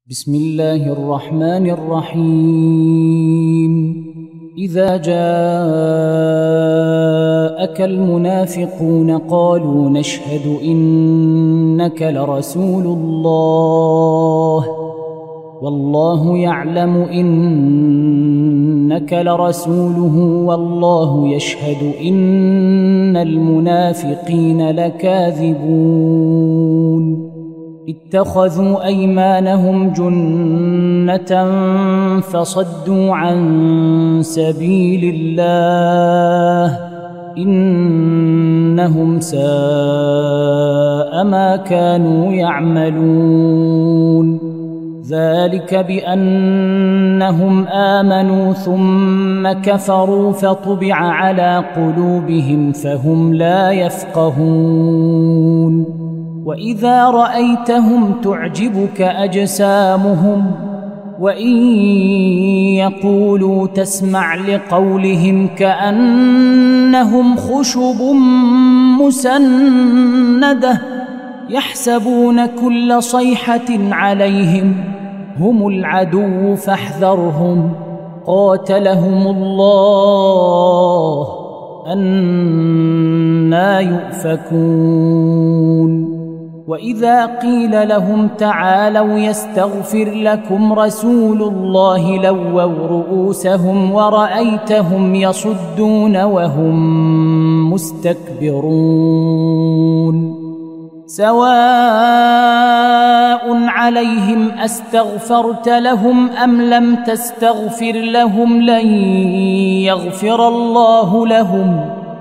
بسم الله الرحمن الرحيم. إذا جاءك المنافقون قالوا نشهد إنك لرسول الله والله يعلم إنك لرسوله والله يشهد إن المنافقين لكاذبون. اتخذوا أيمانهم جنة فصدوا عن سبيل الله إنهم ساء ما كانوا يعملون. ذلك بأنهم آمنوا ثم كفروا فطبع على قلوبهم فهم لا يفقهون. وإذا رأيتهم تعجبك أجسامهم وإن يقولوا تسمع لقولهم كأنهم خشب مسندة يحسبون كل صيحة عليهم هم العدو فاحذرهم قاتلهم الله أنى يؤفكون. وإذا قيل لهم تعالوا يستغفر لكم رسول الله لووا رؤوسهم ورأيتهم يصدون وهم مستكبرون. سواء عليهم أستغفرت لهم أم لم تستغفر لهم لن يغفر الله لهم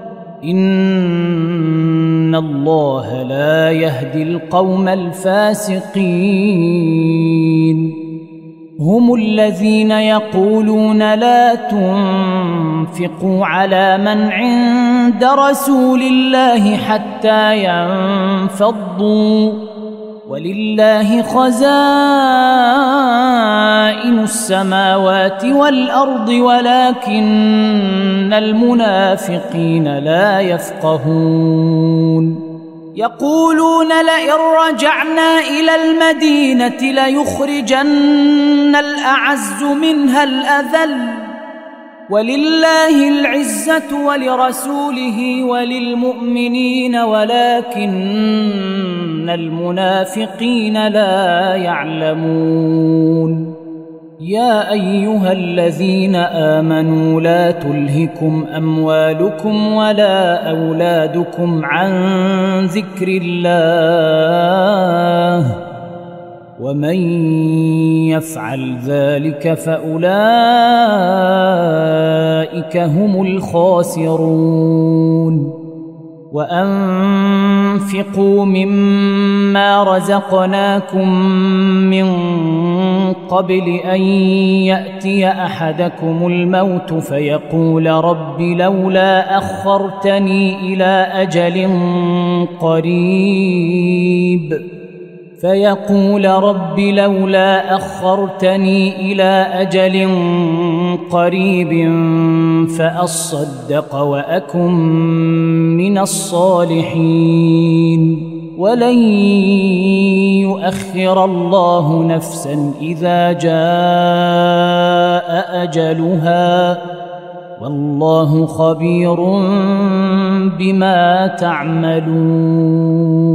إن الله لا يهدي القوم الفاسقين. هم الذين يقولون لا تنفقوا على من عند رسول الله حتى ينفضوا ولله خزائن السماوات والأرض ولكن المنافقين لا يفقهون. يقولون لئن رجعنا إلى المدينة ليخرجن الأعز منها الأذل ولله العزة ولرسوله وللمؤمنين ولكن المنافقين لا يعلمون. يا أيها الذين آمنوا لا تلهكم أموالكم ولا أولادكم عن ذكر الله ومن يفعل ذلك فأولئك هم الخاسرون. وأنفقوا مما رزقناكم من قبل أن يأتي أحدكم الموت فيقول رب لولا أخرتني إلى أجل قريب فأصدق وأكن من الصالحين ولن يؤخر الله نفسا إذا جاء أجلها والله خبير بما تعملون.